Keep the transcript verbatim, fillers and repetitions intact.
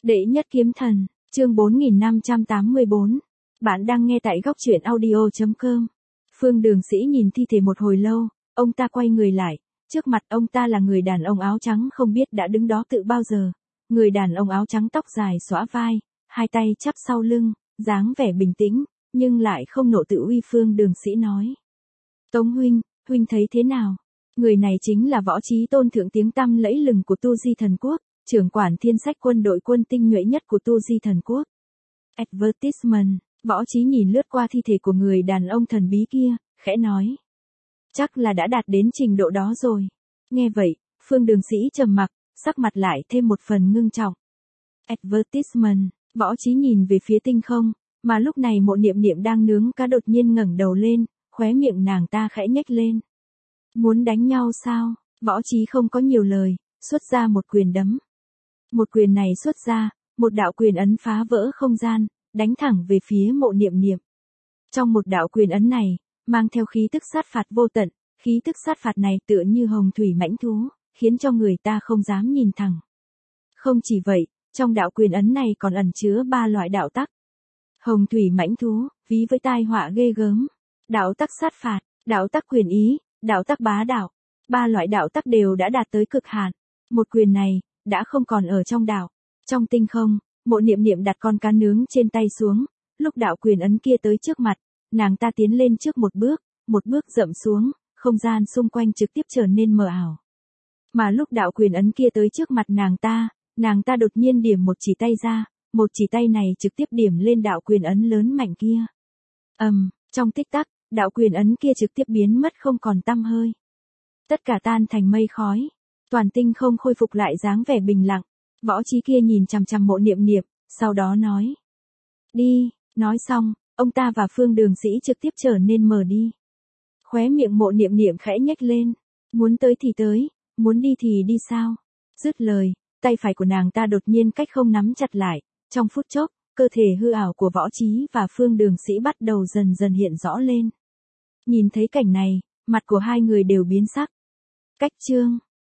Đệ nhất kiếm thần, chương bốn nghìn năm trăm tám mươi bốn. Bạn đang nghe tại góc truyện audio chấm com. Phương Đường Sĩ nhìn thi thể một hồi lâu, ông ta quay người lại, trước mặt ông ta là người đàn ông áo trắng không biết đã đứng đó từ bao giờ. Người đàn ông áo trắng tóc dài xõa vai, hai tay chắp sau lưng, dáng vẻ bình tĩnh, nhưng lại không nộ tự uy. Phương Đường Sĩ nói: Tống huynh, huynh thấy thế nào? Người này chính là Võ Chí Tôn, thượng tiếng tăm lẫy lừng của Tu Di Thần Quốc, trưởng quản thiên sách quân đội quân tinh nhuệ nhất của Tu Di Thần Quốc. Advertisement. Võ Chí nhìn lướt qua thi thể của người đàn ông thần bí kia, khẽ nói: Chắc là đã đạt đến trình độ đó rồi. Nghe vậy, Phương Đường Sĩ trầm mặc, sắc mặt lại thêm một phần ngưng trọng. Advertisement. Võ Chí nhìn về phía tinh không, mà lúc này Mộ Niệm Niệm đang nướng cá đột nhiên ngẩng đầu lên, khóe miệng nàng ta khẽ nhếch lên. Muốn đánh nhau sao? Võ Chí không có nhiều lời, xuất ra một quyền đấm. Một quyền này xuất ra, một đạo quyền ấn phá vỡ không gian, đánh thẳng về phía Mộ Niệm Niệm. Trong một đạo quyền ấn này, mang theo khí tức sát phạt vô tận, khí tức sát phạt này tựa như hồng thủy mãnh thú, khiến cho người ta không dám nhìn thẳng. Không chỉ vậy, trong đạo quyền ấn này còn ẩn chứa ba loại đạo tắc. Hồng thủy mãnh thú, ví với tai họa ghê gớm. Đạo tắc sát phạt, đạo tắc quyền ý, đạo tắc bá đạo. Ba loại đạo tắc đều đã đạt tới cực hạn. Một quyền này đã không còn ở trong đạo. Trong tinh không, Mộ Niệm Niệm đặt con cá nướng trên tay xuống, lúc đạo quyền ấn kia tới trước mặt, nàng ta tiến lên trước một bước, một bước dậm xuống, không gian xung quanh trực tiếp trở nên mờ ảo. Mà lúc đạo quyền ấn kia tới trước mặt nàng ta, nàng ta đột nhiên điểm một chỉ tay ra, một chỉ tay này trực tiếp điểm lên đạo quyền ấn lớn mạnh kia. Ầm, um, trong tích tắc, đạo quyền ấn kia trực tiếp biến mất không còn tăm hơi. Tất cả tan thành mây khói, toàn tinh không khôi phục lại dáng vẻ bình lặng. Võ Chí kia nhìn chằm chằm Mộ Niệm Niệm, sau đó nói: Đi. Nói xong, ông ta và Phương Đường Sĩ trực tiếp trở nên mờ đi. Khóe miệng Mộ Niệm Niệm khẽ nhếch lên. Muốn tới thì tới, muốn đi thì đi sao? Dứt lời, tay phải của nàng ta đột nhiên cách không nắm chặt lại. Trong phút chốc, cơ thể hư ảo của Võ Chí và Phương Đường Sĩ bắt đầu dần dần hiện rõ lên. Nhìn thấy cảnh này, mặt của hai người đều biến sắc. Cách chương.